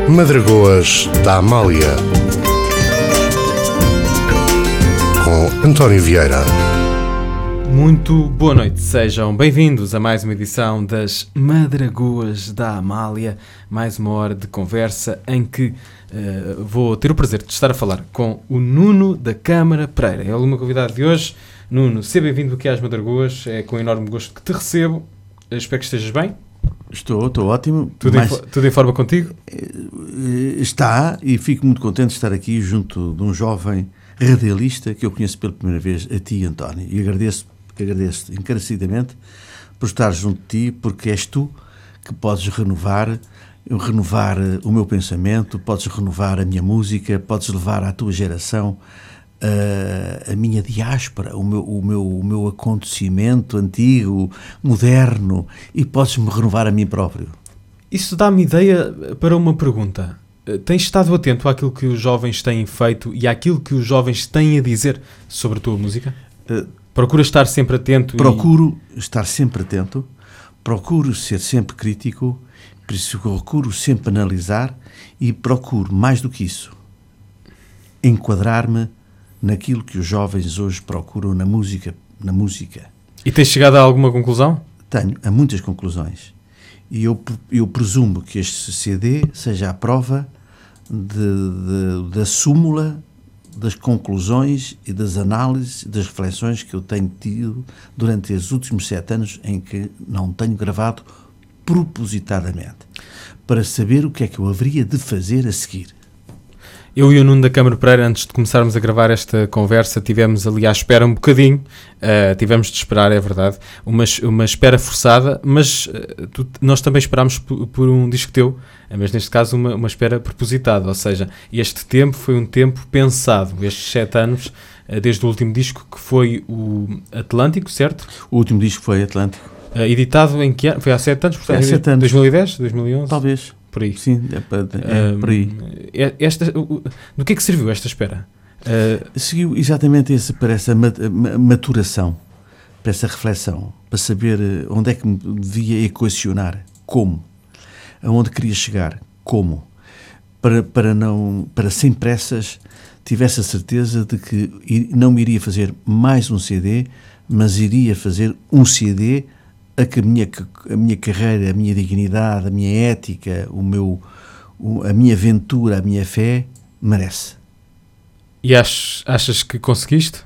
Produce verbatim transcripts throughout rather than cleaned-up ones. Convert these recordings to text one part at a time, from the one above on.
Madragoas da Amália, com António Vieira. Muito boa noite, sejam bem-vindos a mais uma edição das Madragoas da Amália, mais uma hora de conversa em que uh, vou ter o prazer de estar a falar com o Nuno da Câmara Pereira. É o meu convidado de hoje. Nuno, seja bem-vindo aqui às Madragoas, é com enorme gosto que te recebo. Espero que estejas bem. Estou, estou ótimo. Tudo, mas, em, tudo em forma contigo? Está, e fico muito contente de estar aqui junto de um jovem radialista que eu conheço pela primeira vez, a ti, António, e agradeço, agradeço encarecidamente por estar junto de ti, porque és tu que podes renovar, renovar o meu pensamento, podes renovar a minha música, podes levar à tua geração a, a minha diáspora, o meu, o, meu, o meu acontecimento antigo, moderno, e podes-me renovar a mim próprio. Isso dá-me ideia para uma pergunta. Tens estado atento àquilo que os jovens têm feito e àquilo que os jovens têm a dizer sobre a tua música? Uh, Procuras estar sempre atento? Procuro e... estar sempre atento, procuro ser sempre crítico, procuro sempre analisar e procuro, mais do que isso, enquadrar-me naquilo que os jovens hoje procuram na música, na música. E tens chegado a alguma conclusão? Tenho, a muitas conclusões. E eu, eu presumo que este C D seja a prova de, de, da súmula das conclusões e das análises, das reflexões que eu tenho tido durante os últimos sete anos em que não tenho gravado propositadamente, para saber o que é que eu haveria de fazer a seguir. Eu e o Nuno da Câmara Pereira, antes de começarmos a gravar esta conversa, tivemos ali à espera um bocadinho, uh, tivemos de esperar, é verdade, uma, uma espera forçada, mas uh, tu, nós também esperámos por, por um disco teu, mas neste caso uma, uma espera propositada, ou seja, este tempo foi um tempo pensado, estes sete anos, uh, desde o último disco que foi o Atlântico, certo? O último disco foi Atlântico. Uh, editado em que ano? Foi há sete anos? Foi há sete anos. dois mil e dez? dois mil e onze? Talvez. Por aí. Sim, é, é, é por aí. Esta, do que é que serviu esta espera? Uh, Seguiu exatamente esse, para essa maturação, para essa reflexão, para saber onde é que me devia equacionar, como, aonde queria chegar, como, para, para, não, para sem pressas tivesse a certeza de que não me iria fazer mais um C D, mas iria fazer um C D a que a minha, a minha carreira, a minha dignidade, a minha ética, o meu, o, a minha aventura, a minha fé merece. E achas, achas que conseguiste?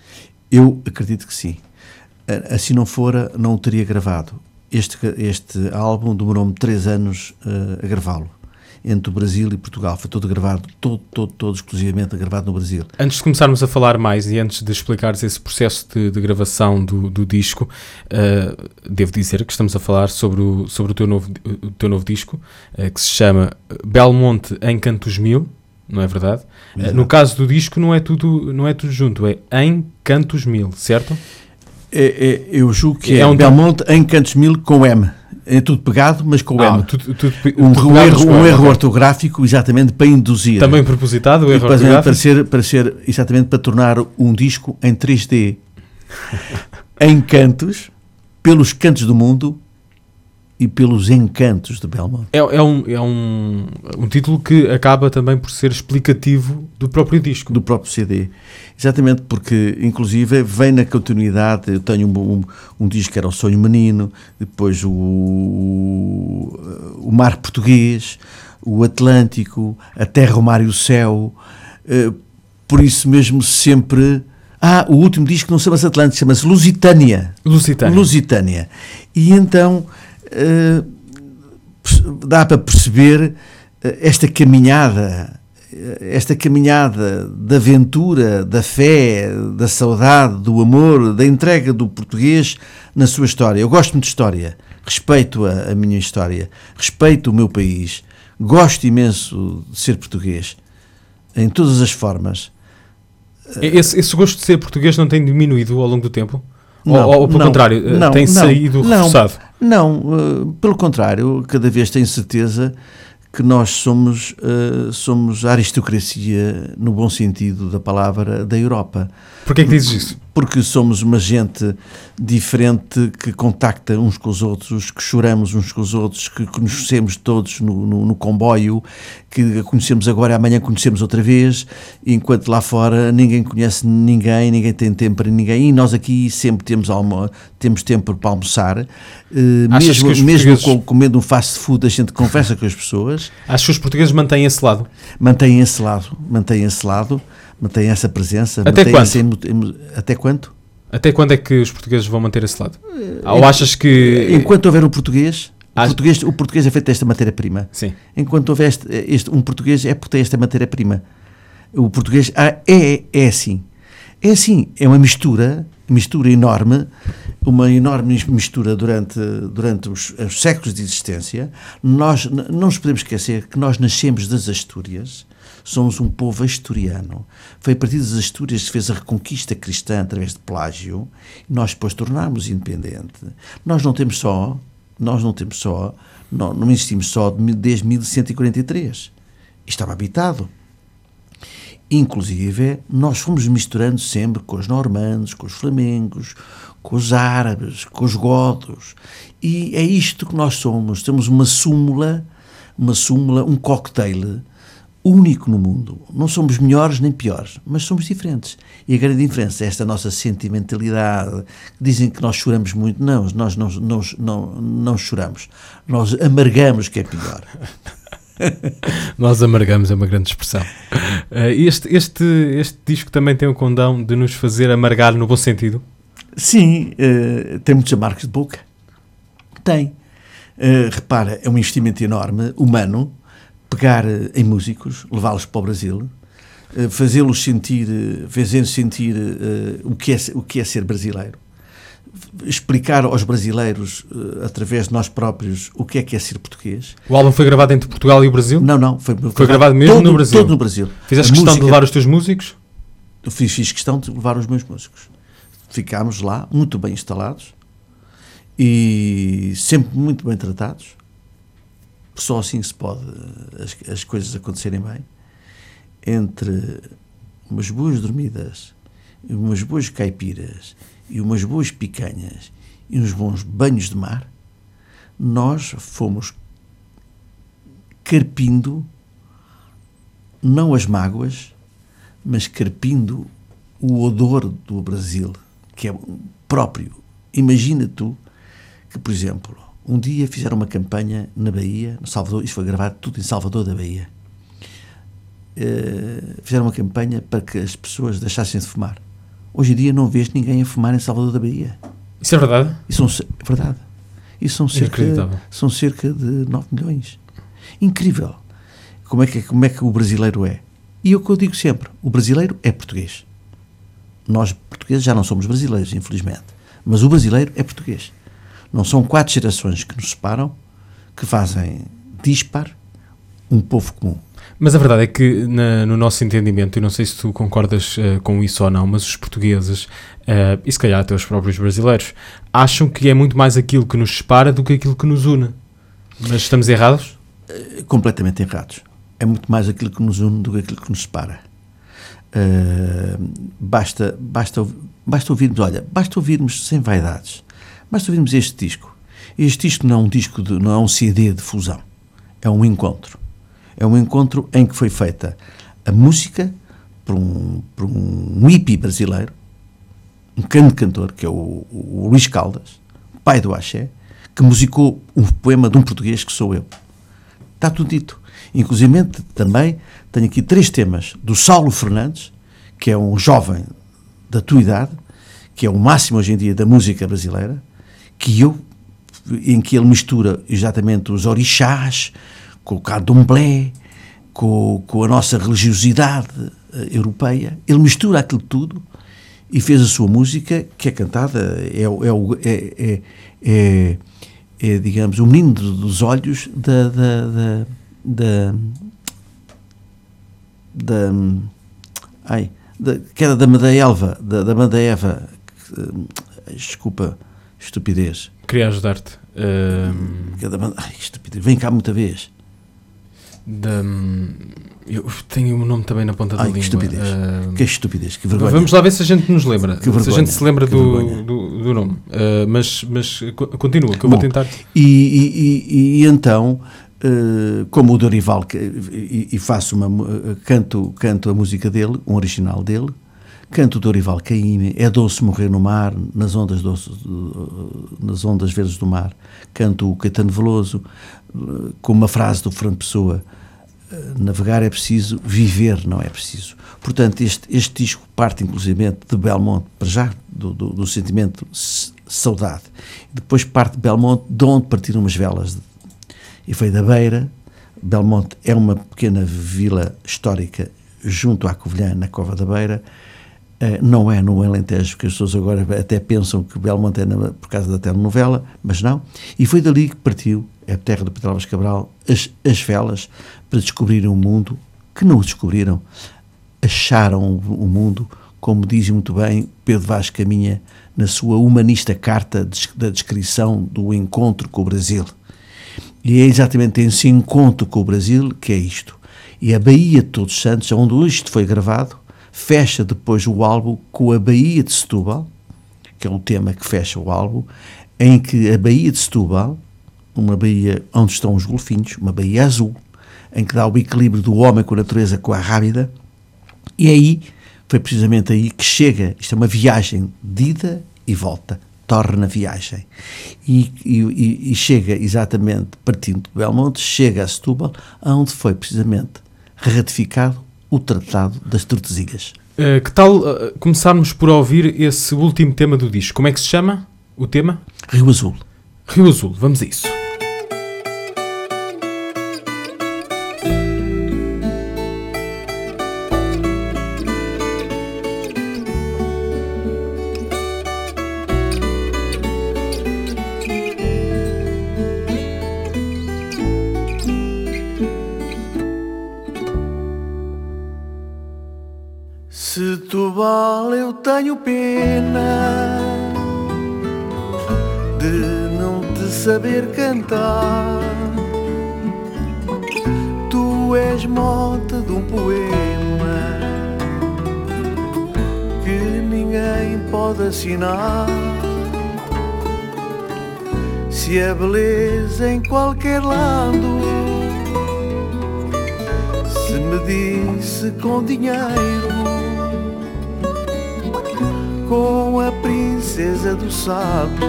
Eu acredito que sim. Assim não fora, não o teria gravado. Este, este álbum demorou-me três anos uh, a gravá-lo, entre o Brasil e Portugal. Foi todo gravado, todo, todo, todo exclusivamente gravado no Brasil. Antes de começarmos a falar mais e antes de explicares esse processo de, de gravação do, do disco, uh, devo dizer que estamos a falar sobre o, sobre o, teu, novo, o teu novo disco, uh, que se chama Belmonte em Cantos Mil, não é verdade? Uh, no caso do disco não é tudo, não é tudo junto, é em Cantos Mil, certo? É, é, eu julgo que é, é um Belmonte em Cantos Mil com M. É tudo pegado, mas com o ah, M. Tudo, tudo, um, tudo um erro, um M, erro okay. ortográfico, exatamente para induzir. Também propositado o erro para, ortográfico? Para ser, para ser, exatamente para tornar um disco em três D. Em cantos, pelos cantos do mundo e pelos encantos de Belmonte. É, é, um, é um, um título que acaba também por ser explicativo do próprio disco. Do próprio C D. Exatamente, porque inclusive vem na continuidade. Eu tenho um, um, um disco que era o Sonho Menino, depois o, o, o Mar Português, o Atlântico, a Terra, o Mar e o Céu. Uh, por isso mesmo sempre... Ah, o último disco não chama-se Atlântico, chama-se Lusitânia. Lusitânia. Lusitânia. E então... Uh, dá para perceber uh, esta caminhada, uh, esta caminhada da aventura, da fé, da saudade, do amor, da entrega do português na sua história. Eu gosto muito de história, respeito a, a minha história, respeito o meu país, gosto imenso de ser português, em todas as formas. Esse, esse gosto de ser português não tem diminuído ao longo do tempo? Não, ou, ou pelo não, contrário, não, tem não, saído não, reforçado? Não, uh, pelo contrário, cada vez tenho certeza que nós somos, uh, somos a aristocracia, no bom sentido da palavra, da Europa. Porquê é que dizes isso? porque somos uma gente diferente que contacta uns com os outros, que choramos uns com os outros, que conhecemos todos no, no, no comboio, que conhecemos agora e amanhã conhecemos outra vez, enquanto lá fora ninguém conhece ninguém, ninguém tem tempo para ninguém, e nós aqui sempre temos, almo temos tempo para almoçar, uh, mesmo, mesmo portugueses... comendo um fast food a gente conversa com as pessoas. Acho que os portugueses mantêm esse lado? Mantêm esse lado, mantêm esse lado, mantém essa presença. Até quando? Essa, até quanto? Até quando é que os portugueses vão manter esse lado? Ou achas que... Enquanto houver um português, o português, o português é feito desta matéria-prima. Sim. Enquanto houver este, este, um português é porque tem esta matéria-prima. O português ah, é, é assim. É assim, é uma mistura, mistura enorme, uma enorme mistura durante, durante os, os séculos de existência. Nós não nos podemos esquecer que nós nascemos das Astúrias. Somos um povo asturiano. Foi a partir das Astúrias que se fez a reconquista cristã através de Pelágio, e nós depois tornámos independente. Nós não temos só, nós não temos só, não, não existimos só desde mil cento e quarenta e três. Estava habitado. Inclusive, nós fomos misturando sempre com os normandos, com os flamengos, com os árabes, com os godos. E é isto que nós somos. Temos uma súmula, uma súmula, um cocktail único no mundo. Não somos melhores nem piores, mas somos diferentes. E a grande diferença é esta nossa sentimentalidade. Dizem que nós choramos muito. Não, nós não, não, não, não choramos. Nós amargamos, que é pior. Nós amargamos, é uma grande expressão. Este, este, este disco também tem o condão de nos fazer amargar no bom sentido? Sim, uh, tem muitos amargos de boca. Tem. Uh, repara, é um investimento enorme, humano, pegar em músicos, levá-los para o Brasil, fazê-los sentir, fazê-los sentir uh, o, que é, o que é ser brasileiro, explicar aos brasileiros, uh, através de nós próprios, o que é que é ser português. O álbum foi gravado entre Portugal e o Brasil? Não, não. Foi, foi, foi gravado mesmo todo, no Brasil? Todo no Brasil. Fizeste questão música, de levar os teus músicos? Eu fiz, fiz questão de levar os meus músicos. Ficámos lá, muito bem instalados e sempre muito bem tratados. Só assim se pode as, as coisas acontecerem bem. Entre umas boas dormidas, umas boas caipiras e umas boas picanhas e uns bons banhos de mar, nós fomos carpindo não as mágoas, mas carpindo o odor do Brasil, que é próprio. Imagina tu que, por exemplo, um dia fizeram uma campanha na Bahia, no Salvador, isto foi gravado tudo em Salvador da Bahia. Uh, fizeram uma campanha para que as pessoas deixassem de fumar. Hoje em dia não vês ninguém a fumar em Salvador da Bahia. Isso é verdade? Isso são, é verdade. Isso são cerca, são cerca de nove milhões. Incrível. Como é, que, como é que o brasileiro é? E é o que eu digo sempre, o brasileiro é português. Nós, portugueses, já não somos brasileiros, infelizmente. Mas o brasileiro é português. Não são quatro gerações que nos separam, que fazem dispar um povo comum. Mas a verdade é que, na, no nosso entendimento, e não sei se tu concordas uh, com isso ou não, mas os portugueses, uh, e se calhar até os próprios brasileiros, acham que é muito mais aquilo que nos separa do que aquilo que nos une. Mas estamos errados? Uh, completamente errados. É muito mais aquilo que nos une do que aquilo que nos separa. Uh, basta, basta, basta ouvirmos, olha, basta ouvirmos sem vaidades. Basta ouvirmos este disco. Este disco não é um disco, de, não é um C D de fusão. É um encontro. É um encontro em que foi feita a música por um, por um hippie brasileiro, um grande cantor, que é o, o Luís Caldas, pai do axé, que musicou um poema de um português que sou eu. Está tudo dito. Inclusive, também tenho aqui três temas do Saulo Fernandes, que é um jovem da tua idade, que é o máximo hoje em dia da música brasileira, que eu, em que ele mistura exatamente os orixás, com o candomblé, com, com a nossa religiosidade uh, europeia. Ele mistura aquilo tudo e fez a sua música, que é cantada, é, é, é, é, é, é digamos, o menino dos olhos da, da, da, da, da, ai, da, que era da Madaelva, da, da Madaeva, uh, desculpa, estupidez. Queria ajudar-te. Uh... Ai, estupidez, vem cá muita vez. da, eu tenho o nome também na ponta da Ai, língua. que estupidez. Uh, que estupidez, que vergonha. Vamos lá ver se a gente nos lembra. Que vergonha, se a gente se lembra que do, do, do nome. Uh, mas, mas continua, que eu Bom, vou tentar. E, e, e, e então, uh, como o Dorival, que, e, e faço uma, uh, canto, canto a música dele, um original dele, canto o Dorival Caymmi, é doce morrer no mar, nas ondas doces, uh, nas ondas verdes do mar. Canto o Caetano Veloso, uh, com uma frase do Fernando Pessoa: navegar é preciso, viver não é preciso. Portanto, este, este disco parte inclusivamente de Belmonte, para já, do, do, do sentimento de saudade. Depois parte de Belmonte, de onde partiram umas velas. E foi da Beira. Belmonte é uma pequena vila histórica junto à Covilhã, na Cova da Beira. Uh, não é no Alentejo, que as pessoas agora até pensam que Belmonte é na, por causa da telenovela, mas não. E foi dali que partiu, é a terra do Pedro Álvares Cabral, as, as velas, para descobrirem um mundo que não o descobriram, acharam o, o mundo, como diz muito bem Pedro Vaz Caminha na sua humanista carta de, da descrição do encontro com o Brasil. E é exatamente esse encontro com o Brasil que é isto. E a Baía de Todos os Santos, onde isto foi gravado, fecha depois o álbum com a Baía de Setúbal, que é o tema que fecha o álbum, em que a Baía de Setúbal, uma baía onde estão os golfinhos, uma baía azul, em que dá o equilíbrio do homem com a natureza, com a rábida, e aí, foi precisamente aí que chega, isto é uma viagem de ida e volta, torna viagem, e, e, e chega exatamente, partindo de Belmonte, chega a Setúbal, onde foi precisamente ratificado o Tratado das Tordesilhas. Uh, que tal uh, começarmos por ouvir esse último tema do disco? Como é que se chama o tema? Rio Azul. Rio Azul, vamos a isso. Setúbal, eu tenho pena de não te saber cantar. Tu és mote de um poema que ninguém pode assinar. Se a beleza em qualquer lado se medisse com dinheiro, com a princesa do Sado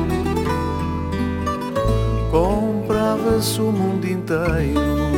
comprava-se o mundo inteiro.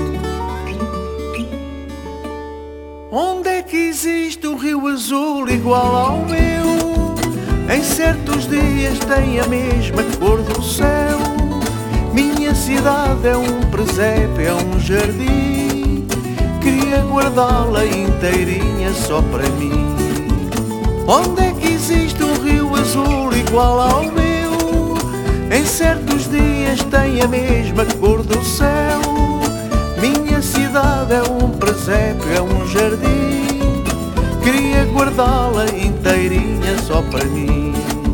Onde é que existe um rio azul igual ao meu? Em certos dias tem a mesma cor do céu. Minha cidade é um presépio, é um jardim. Queria guardá-la inteirinha só para mim. Onde é que existe um rio azul igual ao meu? Em certos dias tem a mesma cor do céu. Minha cidade é um presépio, é um jardim. Queria guardá-la inteirinha só para mim.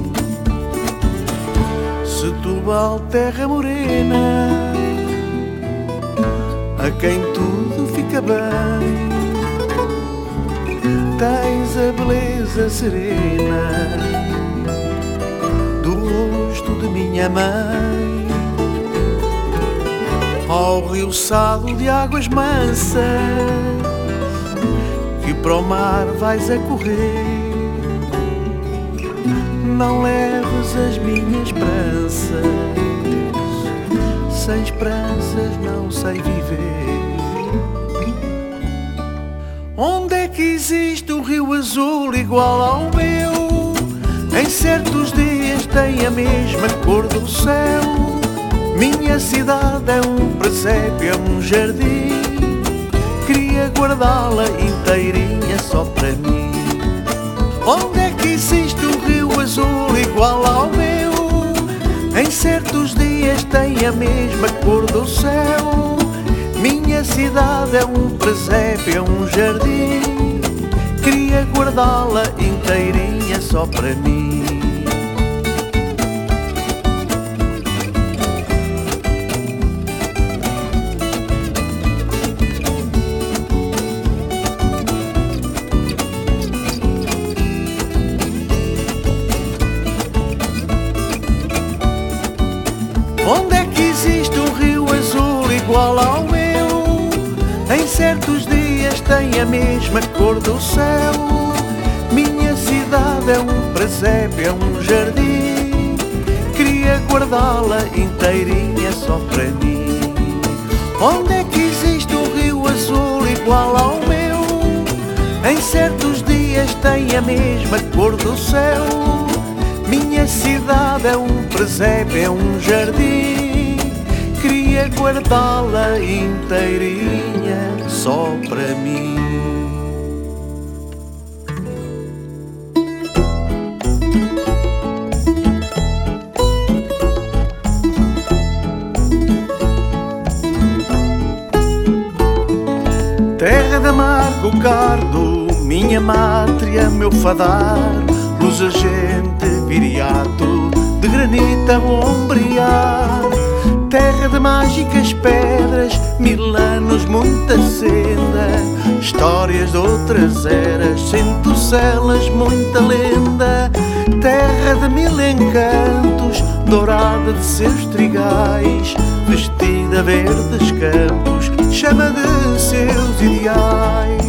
Setúbal, terra morena, a quem tudo fica bem. Tens a beleza serena do rosto de minha mãe. Ao rio Sado de águas mansas que para o mar vais a correr, não leves as minhas esperanças, sem esperanças não sei viver. Onde é que existe um rio azul igual ao meu? Em certos dias tem a mesma cor do céu. Minha cidade é um presépio, é um jardim. Queria guardá-la inteirinha só para mim. Onde é que existe um rio azul igual ao meu? Em certos dias tem a mesma cor do céu. Minha cidade é um presépio, é um jardim. Queria guardá-la inteirinha só para mim. certos dias tem a mesma cor do céu. Minha cidade é um presépio, é um jardim. Queria guardá-la inteirinha só para mim. Onde é que existe um rio azul igual ao meu? Em certos dias tem a mesma cor do céu. Minha cidade é um presépio, é um jardim. Queria guardá-la inteirinha só para mim. Terra de amargo cardo, minha mátria, meu fadar, luz argente, viriato, de granito a ombrear. Terra de mágicas pedras, mil anos, muita senda, histórias de outras eras, centocelas, muita lenda. Terra de mil encantos, dourada de seus trigais, vestida a verdes campos, chama de seus ideais.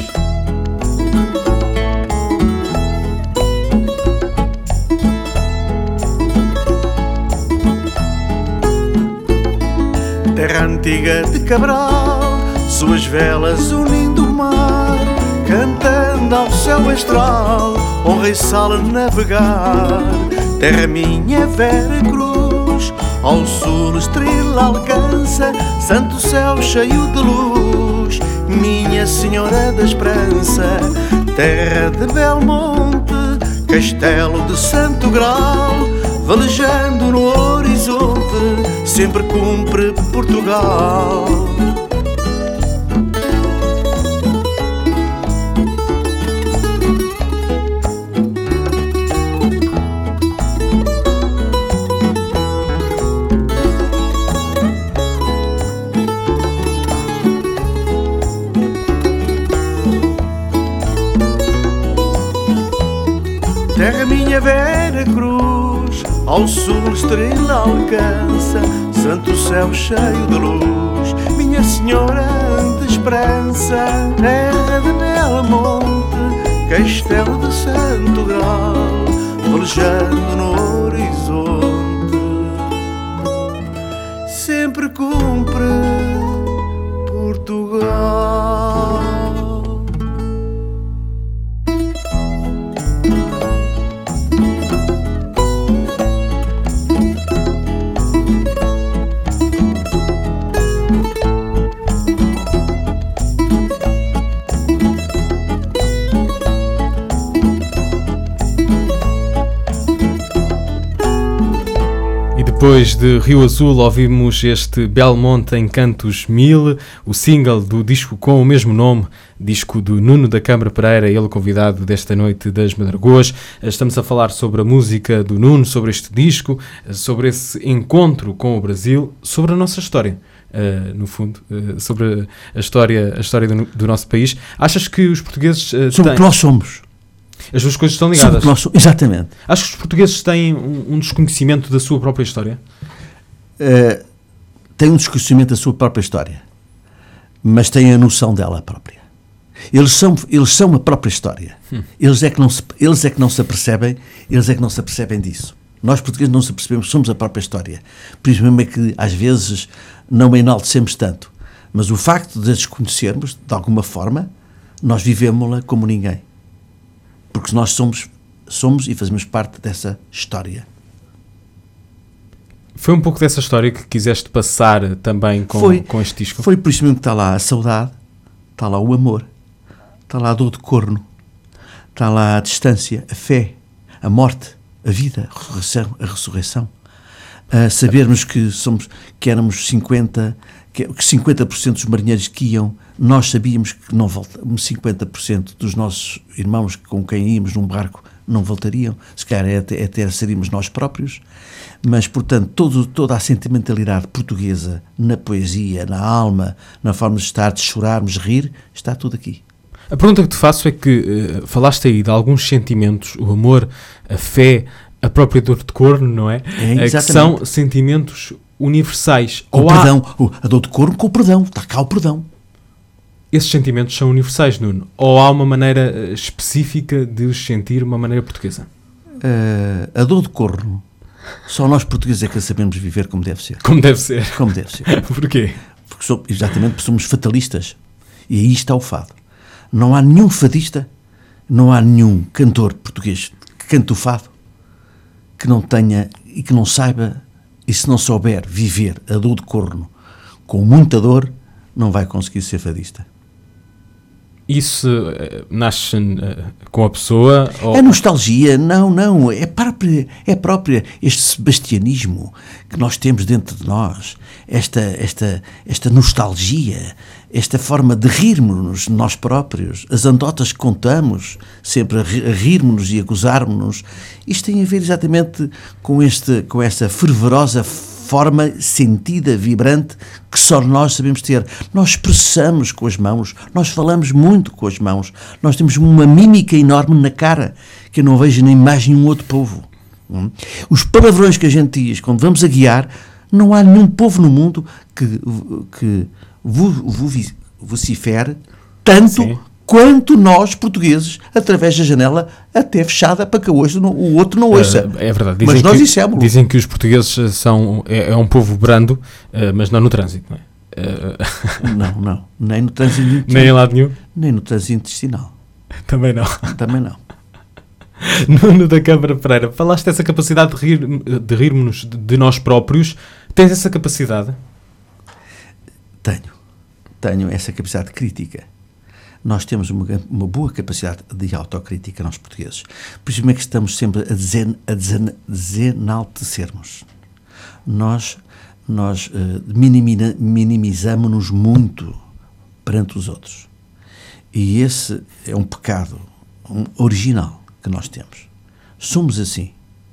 Terra antiga de Cabral, suas velas unindo o mar, cantando ao céu astral, honra e sal a navegar. Terra minha, Vera Cruz, ao sul estrela alcança, santo céu cheio de luz, Minha Senhora da Esperança. Terra de Belmonte, castelo de Santo Grau, velejando no horizonte, sempre cumpre Portugal. Terra minha, Vera Cruz, ao sul estrela alcança, santo céu cheio de luz, Minha Senhora de Esperança. Terra de Belmonte, castelo de Santo Grau, velejando no horizonte, sempre cumpre Portugal. Depois de Rio Azul ouvimos este Belmonte em Cantos Mil, o single do disco com o mesmo nome, disco do Nuno da Câmara Pereira, ele convidado desta noite das Madragoas. Estamos a falar sobre a música do Nuno, sobre este disco, sobre esse encontro com o Brasil, sobre a nossa história. Uh, no fundo, uh, sobre a história, a história do, do nosso país. Achas que os portugueses uh, sobre o que nós somos. As duas coisas estão ligadas. Nós, exatamente. Acho que os portugueses têm um, um desconhecimento da sua própria história? Uh, têm um desconhecimento da sua própria história, mas têm a noção dela própria. Eles são, eles são a própria história. Hum. Eles, é que não se, eles é que não se apercebem, eles é que não se apercebem disso. Nós, portugueses, não se apercebemos, somos a própria história. Por isso mesmo é que, às vezes, não a enaltecemos tanto. Mas o facto de a desconhecermos, de alguma forma, nós vivemos-la como ninguém. Porque nós somos, somos e fazemos parte dessa história. Foi um pouco dessa história que quiseste passar também com, foi, com este disco? Foi por isso mesmo que está lá a saudade, está lá o amor, está lá a dor de corno, está lá a distância, a fé, a morte, a vida, a ressurreição, a ressurreição. A sabermos que, somos, que éramos cinquenta, que cinquenta por cento dos marinheiros que iam, nós sabíamos que não voltávamos, cinquenta por cento dos nossos irmãos com quem íamos num barco não voltariam, se calhar até, até seríamos nós próprios, mas, portanto, todo, toda a sentimentalidade portuguesa na poesia, na alma, na forma de estar, de chorarmos, de rir, está tudo aqui. A pergunta que te faço é que uh, falaste aí de alguns sentimentos, o amor, a fé, a própria dor de corno, não é? É, que são sentimentos universais. O Ou perdão, há... a dor de corno com o perdão, está cá o perdão. esses sentimentos são universais, Nuno? Ou há uma maneira específica de os sentir, uma maneira portuguesa? Uh, a dor de corno, só nós portugueses é que a sabemos viver como deve ser. Como deve ser? Como deve ser. Porquê? Porque somos, exatamente porque somos fatalistas. E aí está o fado. Não há nenhum fadista, não há nenhum cantor português que cante o fado que não tenha e que não saiba, e se não souber viver a dor de corno com muita dor, não vai conseguir ser fadista. Isso uh, nasce uh, com a pessoa? Ou... É nostalgia? Não, não. É própria, é própria este sebastianismo que nós temos dentro de nós. Esta, esta, esta nostalgia, esta forma de rirmos-nos de nós próprios. As anedotas que contamos, sempre a rirmos-nos e a gozarmos-nos. Isto tem a ver exatamente com, este, com esta fervorosa forma sentida, vibrante, que só nós sabemos ter. Nós expressamos com as mãos, nós falamos muito com as mãos, nós temos uma mímica enorme na cara, que eu não vejo nem mais nenhum outro povo. Hum? Os palavrões que a gente diz, quando vamos a guiar, não há nenhum povo no mundo que, que vocifere tanto Sim. quanto nós, portugueses, através da janela, até fechada, para que hoje não, o outro não ouça. É, é verdade. Dizem mas nós que, dissemos. Dizem que os portugueses são, é, é um povo brando, uh, mas não no trânsito, não é? Uh... Não, não. Nem no trânsito intestinal. Nem em lado nenhum? Nem no trânsito intestinal. Também não. Também não. Nuno da Câmara Pereira, falaste dessa capacidade de, rir, de rirmos de, de nós próprios. Tens essa capacidade? Tenho. Tenho essa capacidade crítica. Nós temos uma, uma boa capacidade de autocrítica, nós portugueses. Por isso é que estamos sempre a, desen, a desen, desenaltecermos. Nós, nós uh, minimiza, minimizamos-nos muito perante os outros. E esse é um pecado um, original que nós temos. Somos assim.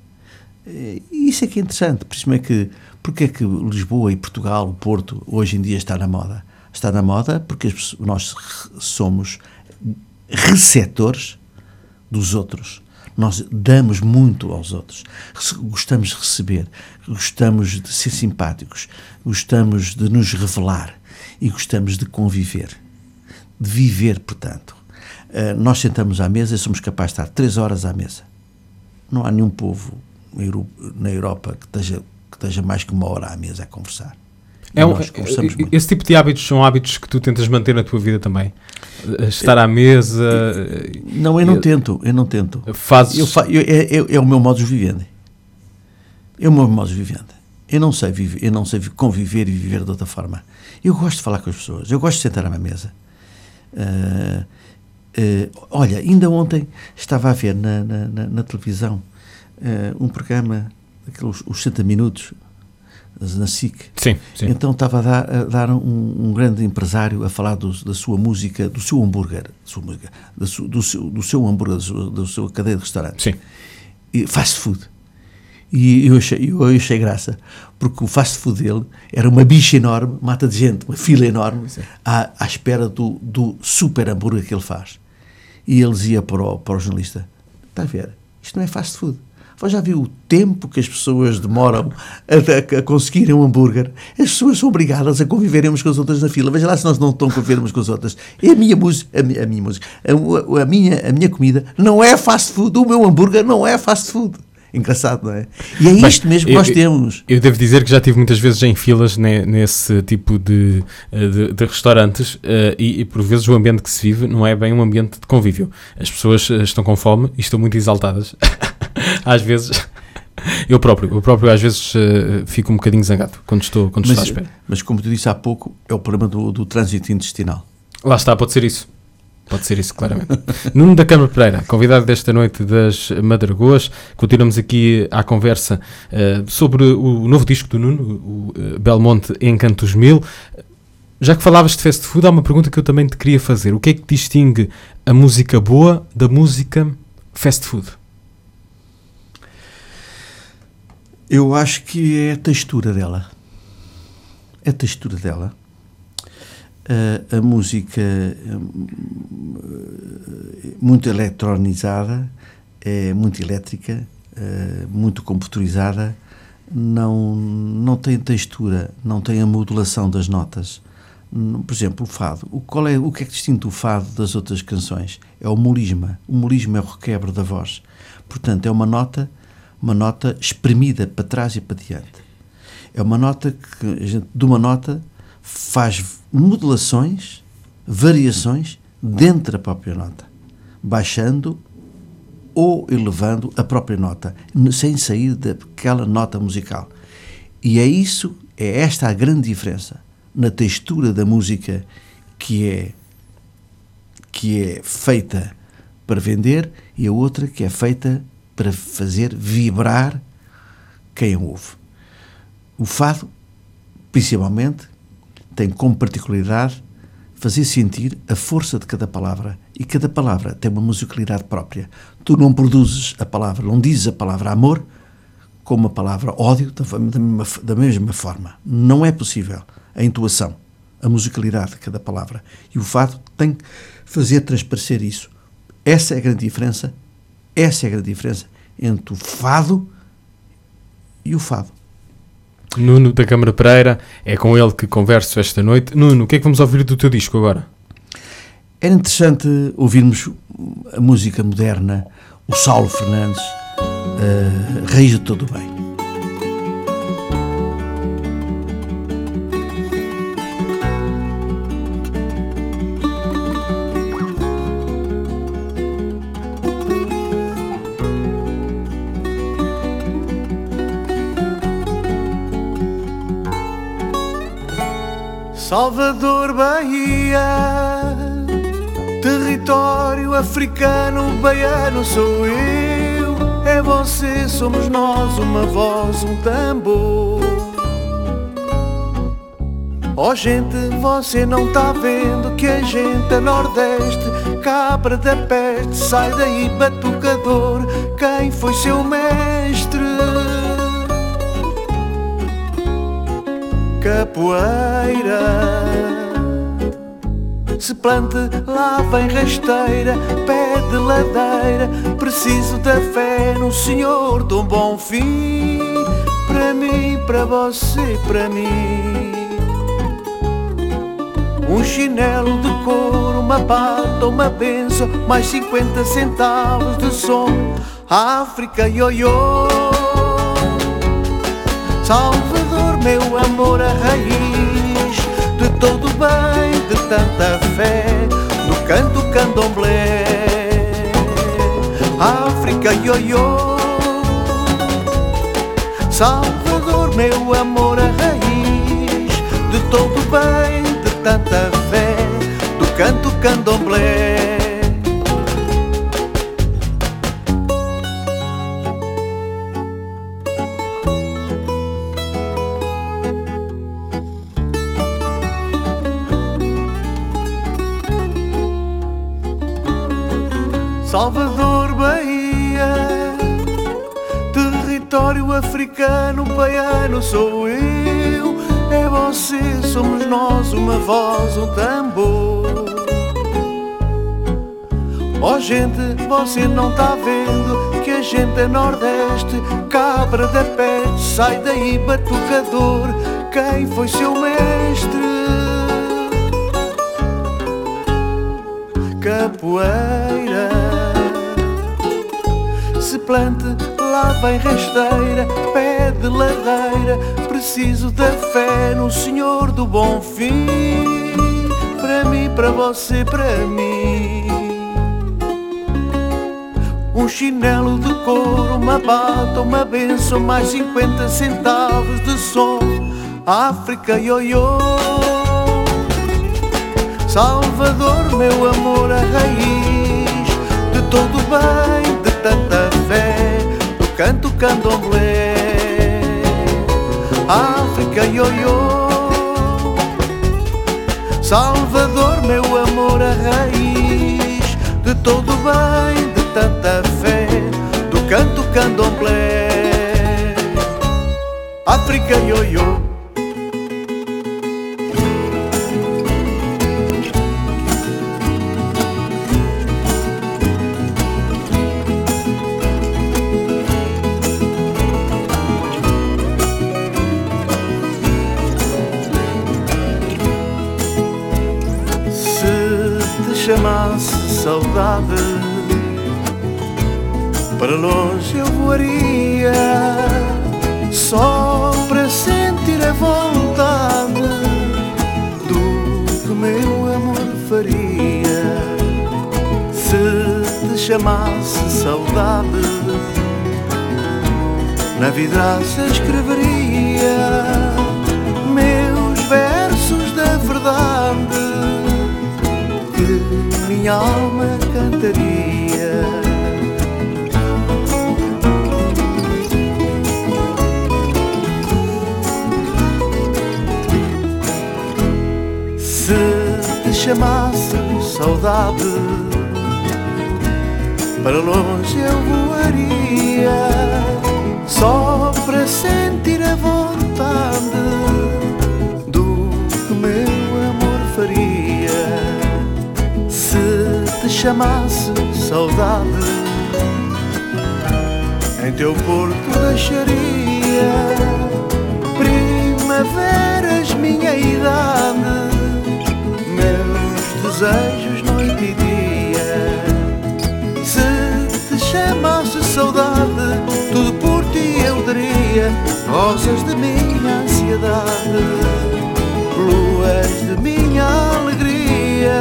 E isso é que é interessante. Por isso é que, porque é que Lisboa e Portugal, o Porto, hoje em dia está na moda? Está na moda porque nós somos receptores dos outros. Nós damos muito aos outros. Gostamos de receber, gostamos de ser simpáticos, gostamos de nos revelar e gostamos de conviver. De viver, portanto. Nós sentamos à mesa e somos capazes de estar três horas à mesa. Não há nenhum povo na Europa que esteja, que esteja mais que uma hora à mesa a conversar. É um, esse tipo de hábitos são hábitos que tu tentas manter na tua vida também? Estar à mesa... Não, eu não eu, tento, eu não tento. Fazes... Eu fa, eu, é, é, é o meu modus vivendi. É o meu modus vivendi. Eu não sei viver, eu não sei conviver e viver de outra forma. Eu gosto de falar com as pessoas, eu gosto de sentar à mesa. Uh, uh, olha, ainda ontem estava a ver na, na, na, na televisão uh, um programa, aqueles, os sessenta minutos, na S I C. Sim, sim. Então estava a dar, a dar um, um grande empresário a falar do, da sua música, do seu hambúrguer, sua música, do, seu, do, seu, do seu hambúrguer, da sua, da sua cadeia de restaurante. Sim. E fast food. E eu achei, eu achei graça, porque o fast food dele era uma bicha enorme, mata de gente, uma fila enorme, à, à espera do, do super hambúrguer que ele faz. E ele dizia para o, para o jornalista, está a ver, isto não é fast food. Já viu o tempo que as pessoas demoram a, a conseguirem um hambúrguer? As pessoas são obrigadas a conviverem umas com as outras na fila. Veja lá se nós não estão a conviver umas com as outras. É a minha música, a minha, a minha música, a, a, minha, a minha comida não é fast food, o meu hambúrguer não é fast food. Engraçado, não é? E é isto mesmo que eu, nós temos. Eu devo dizer que já estive muitas vezes em filas ne, nesse tipo de, de, de restaurantes uh, e, e por vezes o ambiente que se vive não é bem um ambiente de convívio. As pessoas uh, estão com fome e estão muito exaltadas. Às vezes, eu próprio, eu próprio às vezes uh, fico um bocadinho zangado quando estou, quando mas, estou à espera. Mas como tu disse há pouco, é o problema do, do trânsito intestinal. Lá está, pode ser isso. Pode ser isso, claramente. Nuno da Câmara Pereira, convidado desta noite das Madragoas. Continuamos aqui à conversa uh, sobre o novo disco do Nuno, o uh, Belmonte Encantos Mil. Já que falavas de fast food, há uma pergunta que eu também te queria fazer. O que é que distingue a música boa da música fast food? Eu acho que é a textura dela. É a textura dela. Uh, a música uh, muito eletronizada, é muito elétrica, uh, muito computerizada, não, não tem textura, não tem a modulação das notas, Por exemplo, o fado. O, qual é, o que é que distingue o fado das outras canções? É o molisma. O molisma é o requebro da voz. Portanto, é uma nota, uma nota espremida para trás e para diante. É uma nota que a gente, de uma nota, faz modulações, variações dentro da própria nota, baixando ou elevando a própria nota, sem sair daquela nota musical. E é isso, é esta a grande diferença na textura da música que é, que é feita para vender e a outra que é feita para fazer vibrar quem a ouve. O fado, principalmente, tem como particularidade fazer sentir a força de cada palavra, e cada palavra tem uma musicalidade própria. Tu não produzes a palavra, não dizes a palavra amor como a palavra ódio da mesma, da mesma forma. Não é possível a intuação, a musicalidade de cada palavra. E o fado tem que fazer transparecer isso. Essa é a grande diferença, essa é a grande diferença entre o fado e o fado. Nuno da Câmara Pereira, é com ele que converso esta noite. Nuno, o que é que vamos ouvir do teu disco agora? Era interessante ouvirmos a música moderna, o Saulo Fernandes, uh, Raiz de Todo o Bem. Salvador, Bahia, território africano, baiano sou eu, é você, somos nós, uma voz, um tambor. Oh gente, você não tá vendo que a gente é Nordeste, cabra da peste, sai daí batucador, quem foi seu mestre? Capoeira, se plante, lá vem rasteira, pé de ladeira, preciso da fé no Senhor Dom Bonfim, para mim, para você, para mim. Um chinelo de couro, uma pata, uma benção, mais cinquenta centavos de som, África, ioiô. Salvador, meu amor, a raiz de todo bem, de tanta fé, do canto candomblé. África, ioiô. Salvador, meu amor, a raiz de todo bem, de tanta fé, do canto candomblé. Salvador, Bahia, território africano, baiano sou eu, é você, somos nós, uma voz, um tambor. Oh gente, você não tá vendo que a gente é Nordeste, cabra da peste, sai daí batucador, quem foi seu mestre? Capoeira, se plante, lá vem rasteira, pé de ladeira, preciso da fé no Senhor do Bonfim, para mim, para você, para mim. Um chinelo de couro, uma bata, uma benção, mais cinquenta centavos de som, África, ioiô. Salvador, meu amor, a raiz de todo bem, de tanta fé, do canto candomblé. África, ioiô. Salvador, meu amor, a raiz de todo bem, de tanta fé, do canto candomblé. África, ioiô. chamasse saudade, para longe eu voaria, só para sentir a vontade do que meu amor faria. Se te chamasse saudade, na vidraça escreveria meus versos da verdade, que minha alma cantaria. Se te chamasse saudade, para longe eu voaria, só para sentir a vontade do que meu amor faria. Se te chamasse saudade, em teu porto deixaria primaveras, minha idade, meus desejos noite e dia. Se te chamasse saudade, tudo por ti eu daria, rosas de minha ansiedade, luas de minha alegria.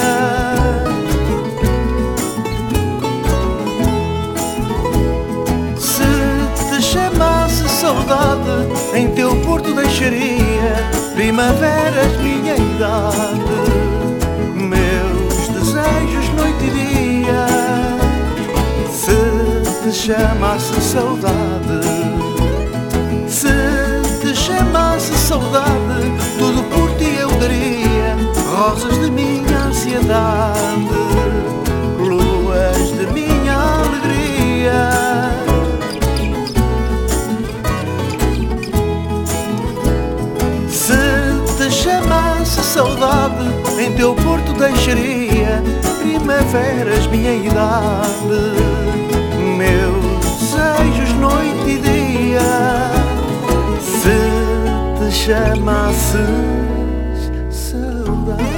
Se te chamasse saudade, em teu porto deixaria primaveras, minha idade, meus desejos noite e dia. Se te chamasse saudade, se te chamasse saudade, tudo por ti eu daria, rosas de minha ansiedade, luas de minha alegria. Se te chamasse saudade, em teu porto deixaria primaveras, minha idade, meus desejos noite e dia. Se te chamasses saudade.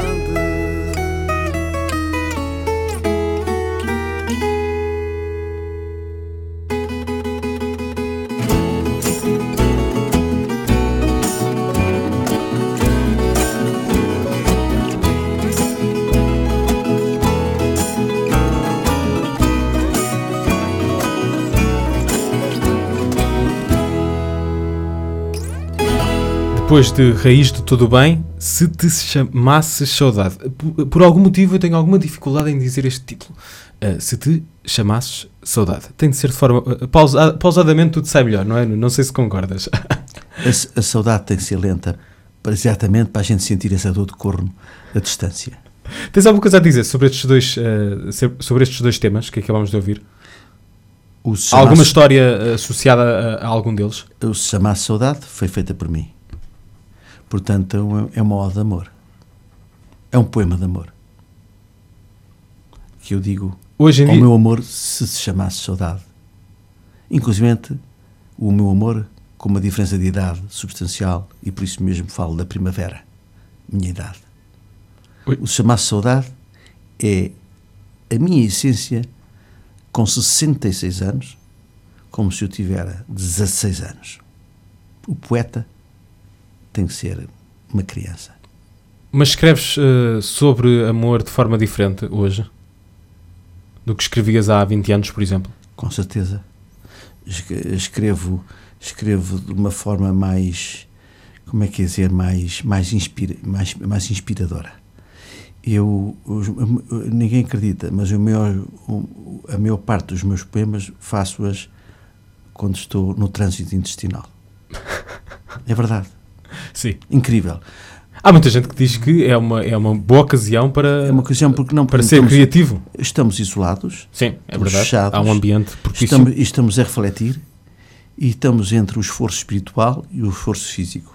Depois de Raiz de Tudo Bem, Se Te Chamasses Saudade. Por, por algum motivo eu tenho alguma dificuldade em dizer este título. Uh, se Te Chamasses Saudade. Tem de ser de forma... Uh, pausa, pausadamente tudo sai melhor, não é? Não sei se concordas. A, a saudade tem que ser lenta, para, exatamente para a gente sentir essa dor de corno da distância. Tens alguma coisa a dizer sobre estes dois, uh, sobre estes dois temas que acabamos de ouvir? O se Há alguma chamasse, história associada a, a algum deles? o Se Chamasse Saudade foi feita por mim. Portanto, é uma ode de amor. É um poema de amor. Que eu digo Hoje em ao dia... meu amor, se se chamasse saudade. Inclusive, o meu amor com uma diferença de idade substancial, e por isso mesmo falo da primavera, minha idade. Oi. O Se Chamasse Saudade é a minha essência com sessenta e seis anos, como se eu tivesse dezasseis anos. O poeta tem que ser uma criança. Mas escreves uh, sobre amor de forma diferente hoje do que escrevias há vinte anos, por exemplo? Com certeza. Escrevo, escrevo de uma forma mais, como é que é dizer, mais, mais, inspira, mais, mais inspiradora. Eu, os, ninguém acredita, mas o maior, o, a maior parte dos meus poemas faço-as quando estou no trânsito intestinal. É verdade. Sim. Incrível. Há muita gente que diz que é uma, é uma boa ocasião para, É uma ocasião porque não para ser estamos, criativo. Estamos isolados. Sim, é estamos verdade. fechados, Há um ambiente propício. Estamos, estamos a refletir e estamos entre o esforço espiritual e o esforço físico.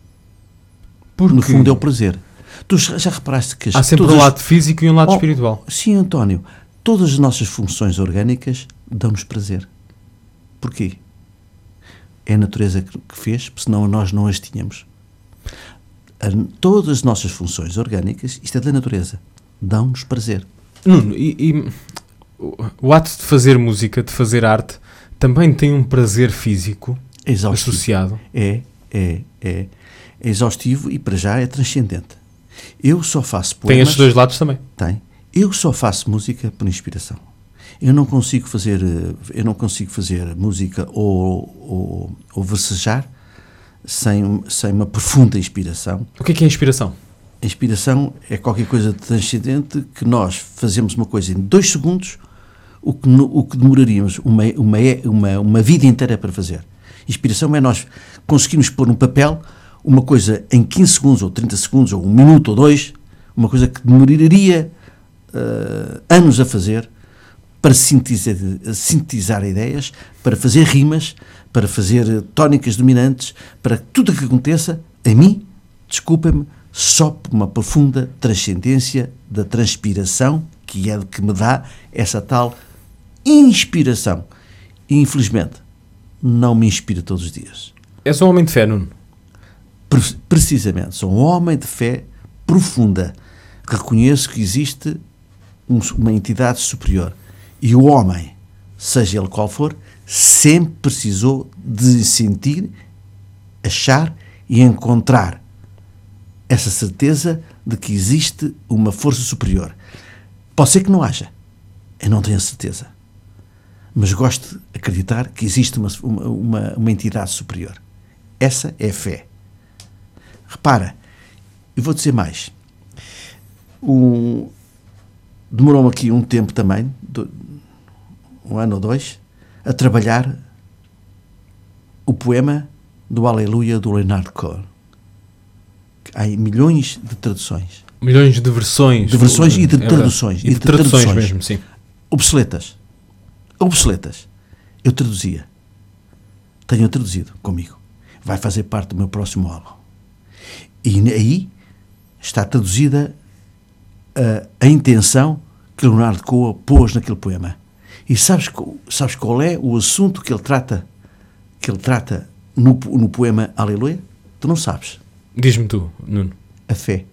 Porque No fundo é o prazer. Tu já, já reparaste que... As, há sempre todas um as- lado físico e um lado Oh, espiritual. Sim, António. Todas as nossas funções orgânicas dão-nos prazer. Porquê? É a natureza que que fez, senão nós não as tínhamos. A- todas as nossas funções orgânicas, isto é da natureza, dão-nos prazer. Nuno, e, e o, o ato de fazer música, de fazer arte, também tem um prazer físico É exaustivo. associado? É, é, é. É exaustivo e para já é transcendente. Eu só faço poemas... Tem estes dois lados também? Tem. Eu só faço música por inspiração. Eu não consigo fazer, eu não consigo fazer música ou, ou, ou versejar sem, sem uma profunda inspiração. O que é que é inspiração? A inspiração é qualquer coisa de transcendente que nós fazemos uma coisa em dois segundos o que, o que demoraríamos uma, uma, uma, uma vida inteira para fazer. Inspiração é nós conseguirmos pôr no papel uma coisa em quinze segundos ou trinta segundos ou um minuto ou dois, uma coisa que demoraria uh, anos a fazer para sintetizar, sintetizar ideias, para fazer rimas, para fazer tónicas dominantes, para que tudo o que aconteça, a mim, desculpem-me, só por uma profunda transcendência da transpiração que é que me dá essa tal inspiração. E, infelizmente, não me inspira todos os dias. És um homem de fé, Nuno? Pre- precisamente, sou um homem de fé profunda. Reconheço que existe um, uma entidade superior. E o homem, seja ele qual for, sempre precisou de sentir, achar e encontrar essa certeza de que existe uma força superior. Pode ser que não haja. Eu não tenho a certeza. Mas gosto de acreditar que existe uma, uma, uma entidade superior. Essa é a fé. Repara, eu vou dizer mais. Um, demorou-me aqui um tempo também, do, um ano ou dois, a trabalhar o poema do Aleluia do Leonard Cohen. Há milhões de traduções. Milhões de versões. De versões o, e de é traduções. E de, e de traduções, traduções mesmo, sim. Obsoletas. Obsoletas. Eu traduzia. Tenho traduzido comigo. Vai fazer parte do meu próximo álbum. E aí está traduzida a, a intenção que Leonardo Cohen pôs naquele poema. E sabes, sabes qual é o assunto que ele trata, que ele trata no, no poema Aleluia? Tu não sabes. Diz-me tu, Nuno. A fé.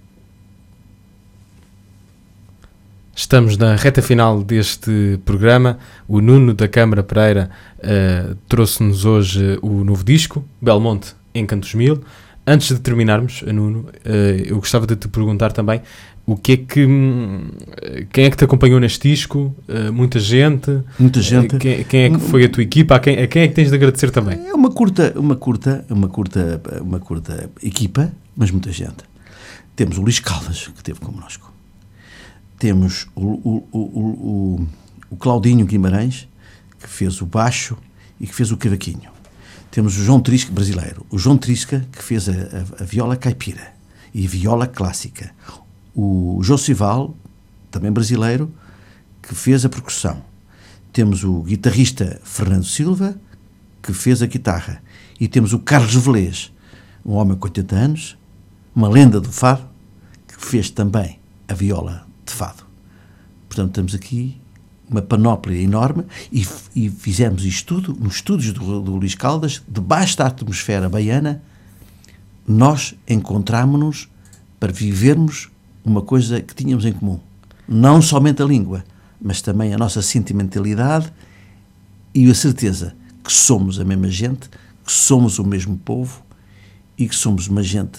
Estamos na reta final deste programa. O Nuno da Câmara Pereira uh, trouxe-nos hoje o novo disco, Belmonte em Cantos Mil. Antes de terminarmos, Nuno, uh, eu gostava de te perguntar também o que é que... Quem é que te acompanhou neste disco? Uh, muita gente? Muita gente. Uh, quem, quem é que foi a tua equipa? A quem, a quem é que tens de agradecer também? É uma curta, uma curta, uma curta, uma curta equipa, mas muita gente. Temos o Luís Caldas, que esteve connosco. Temos o, o, o, o, o Claudinho Guimarães, que fez o baixo e que fez o cavaquinho. Temos o João Trisca, brasileiro. O João Trisca, que fez a, a, a viola caipira e a viola clássica. O Josival, também brasileiro, que fez a percussão. Temos o guitarrista Fernando Silva, que fez a guitarra. E temos o Carlos Velez, um homem com oitenta anos, uma lenda do fado, que fez também a viola de fado. Portanto, temos aqui uma panóplia enorme e, e fizemos isto tudo nos estúdios do, do Luís Caldas, debaixo da atmosfera baiana. Nós encontramos-nos para vivermos uma coisa que tínhamos em comum. Não somente a língua, mas também a nossa sentimentalidade e a certeza que somos a mesma gente, que somos o mesmo povo e que somos uma gente,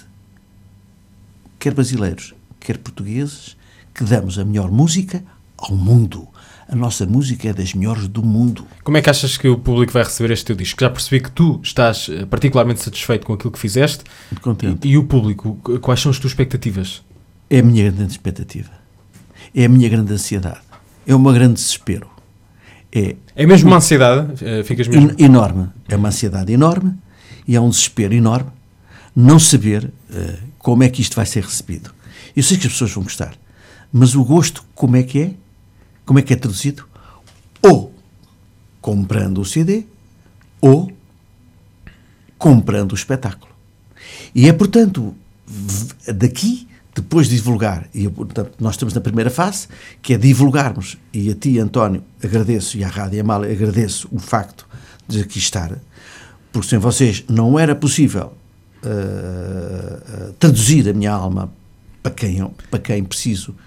quer brasileiros, quer portugueses, que damos a melhor música ao mundo. A nossa música é das melhores do mundo. Como é que achas que o público vai receber este teu disco? Já percebi que tu estás particularmente satisfeito com aquilo que fizeste. Muito contente. E, e o público, quais são as tuas expectativas? É a minha grande expectativa. É a minha grande ansiedade. É um grande desespero. É, é mesmo uma ansiedade? Ficas mesmo... En- enorme. É uma ansiedade enorme e é um desespero enorme não saber uh, como é que isto vai ser recebido. Eu sei que as pessoas vão gostar, mas o gosto, como é que é? Como é que é traduzido? Ou comprando o C D, ou comprando o espetáculo. E é, portanto, daqui, depois de divulgar, e portanto, nós estamos na primeira fase, que é divulgarmos, e a ti, António, agradeço, e à Rádio Amália agradeço o facto de aqui estar, porque sem vocês não era possível uh, uh, traduzir a minha alma para quem, para quem preciso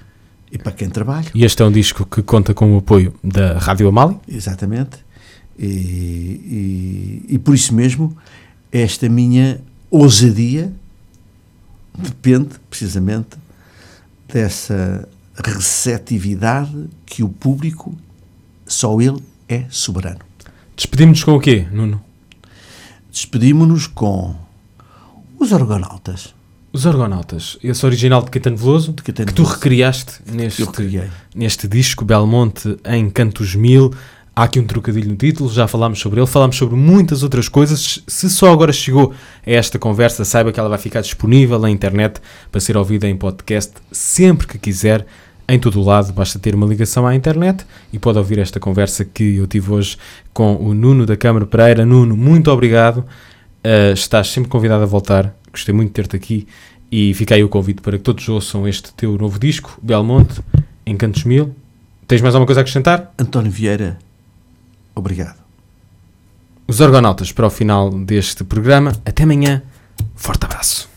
e para quem trabalha. E este é um disco que conta com o apoio da Rádio Amália. Exatamente. E, e, e por isso mesmo, esta minha ousadia depende precisamente dessa receptividade que o público, só ele é soberano. Despedimos-nos com o quê, Nuno? Despedimos-nos com os Argonautas. Os Argonautas, esse original de Caetano Veloso, De Caetano que tu Veloso. recriaste neste, Eu recriei. neste disco, Belmonte em Cantos Mil. Há aqui um trocadilho no título, já falámos sobre ele, falámos sobre muitas outras coisas. Se só agora chegou a esta conversa, saiba que ela vai ficar disponível na internet para ser ouvida em podcast sempre que quiser, em todo o lado. Basta ter uma ligação à internet e pode ouvir esta conversa que eu tive hoje com o Nuno da Câmara Pereira. Nuno, muito obrigado. Uh, estás sempre convidado a voltar. Gostei muito de ter-te aqui e fica aí o convite para que todos ouçam este teu novo disco, Belmonte em Cantos Mil. Tens mais alguma coisa a acrescentar? António Vieira, obrigado. Os Argonautas para o final deste programa. Até amanhã. Forte abraço.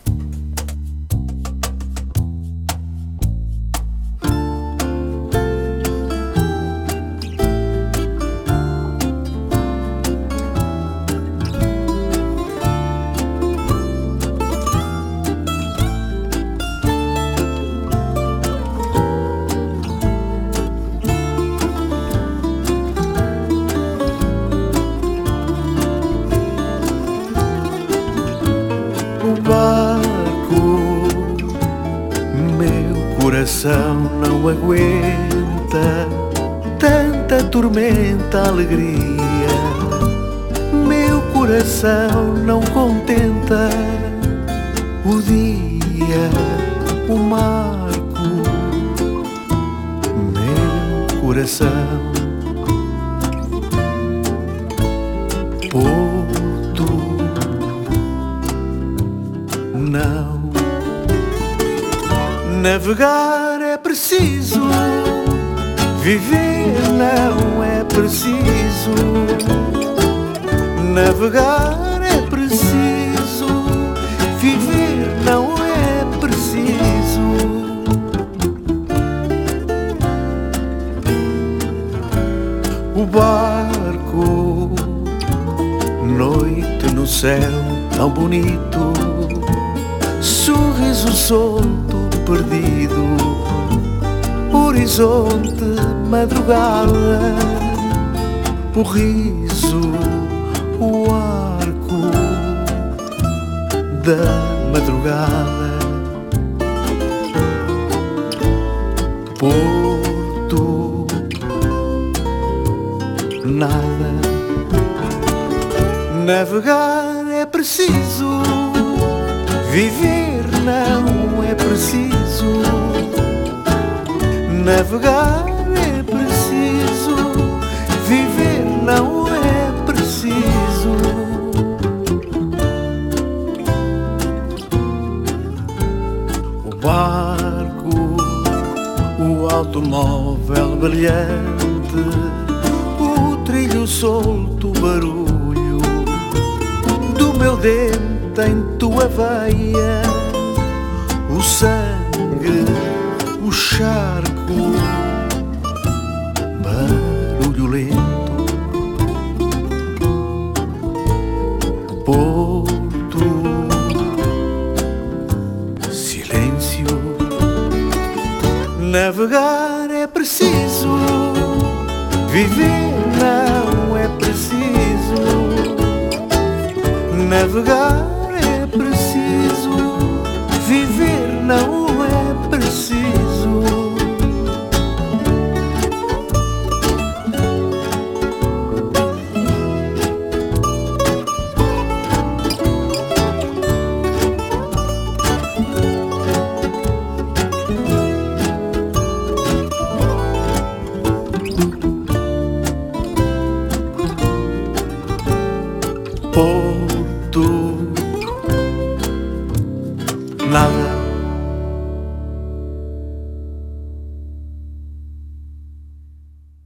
Não aguenta tanta tormenta, alegria. Meu coração não contenta o dia, o marco. Meu coração, Porto, não. Navegar é preciso, viver não é preciso. Navegar é preciso, viver não é preciso. O barco, noite no céu tão bonito, sorriso solto perdido, horizonte, madrugada, o riso, o arco da madrugada. Porto, nada. Navegar é preciso, viver não é preciso. Navegar é preciso, viver não é preciso. O barco, o automóvel brilhante, o trilho solto, o barulho do meu dente em tua veia, o sangue, o charco, barulho lento, porto, silêncio. Navegar é preciso, viver não é preciso. Navegar